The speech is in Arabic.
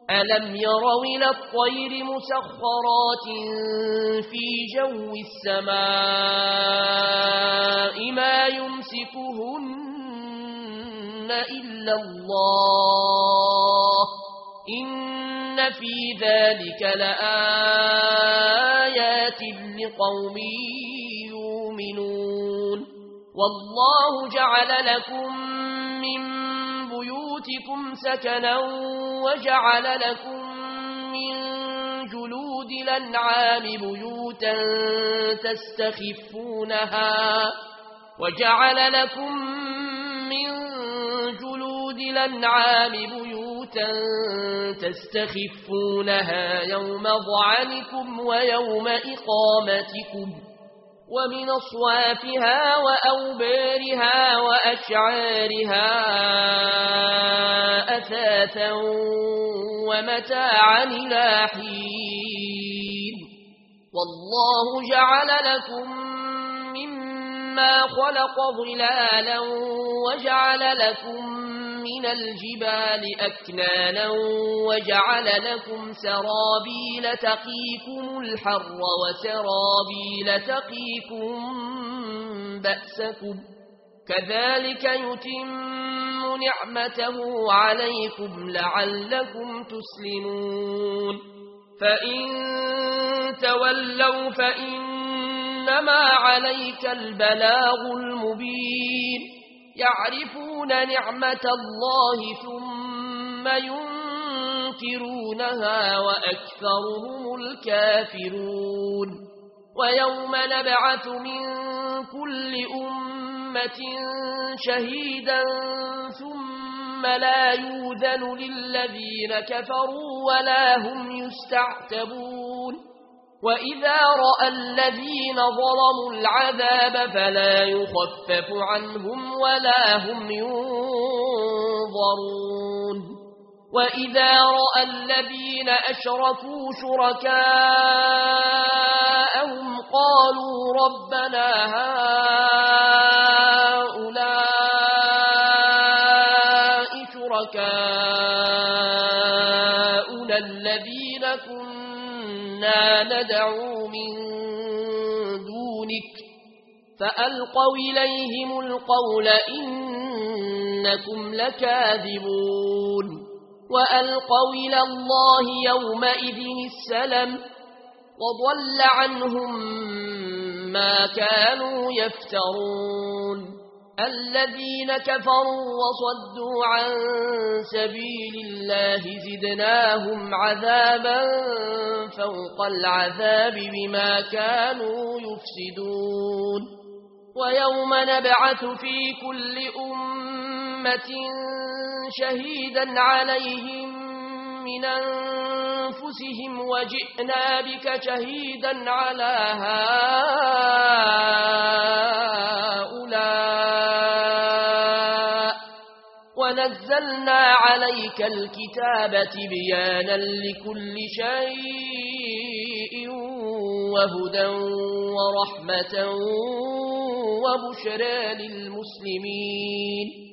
ألم يروا إلى الطير مسخرات في جو السماء ما يمسكهن إلا الله إن في ذلك لآيات لقوم يؤمنون والله جعل لكم من بيوتكم سكنا وجعل لكم من جلود الأنعام بيوتا تستخفونها يوم ظعنكم ويوم إقامتكم ومن أصوافها وأوبارها وأشعارها أثاثا ومتاعا إلى حين والله جعل لكم مما خلق ظلالا وجعل لكم من الجبال أكنانا وجعل لكم سرابيل تقيكم الحر وسرابيل تقيكم بأسكم كذلك يتم نعمته عليكم لعلكم تسلمون فإن تولوا فإنما عليك البلاغ المبين يعرفون نعمة الله ثم ينكرونها وأكثرهم الكافرون ويوم نبعث من كل أمة شهيدا ثم لا يؤذن للذين كفروا ولا هم يستعتبون وإذا رأى الذين ظلموا العذاب فلا يخفف عنهم ولا هم ينظرون وإذا رأى الذين أشركوا شركاءهم قالوا ربنا هؤلاء شركاؤنا الذين كنا ندعو من دونك فألقوا إليهم القول إنكم لكاذبون وألقوا إلى الله يومئذ السلم وضل عنهم ما كانوا يفترون الذين كفروا وصدوا عن سبيل الله زدناهم عذابا فوق العذاب بما كانوا يفسدون ويوم نبعث في كل أمة شهيدا عليهم من أنفسهم وجئنا بك شهيدا على هؤلاء ونزلنا عليك الكتاب تبيانا لكل شيء وهدى ورحمة وبشرى للمسلمين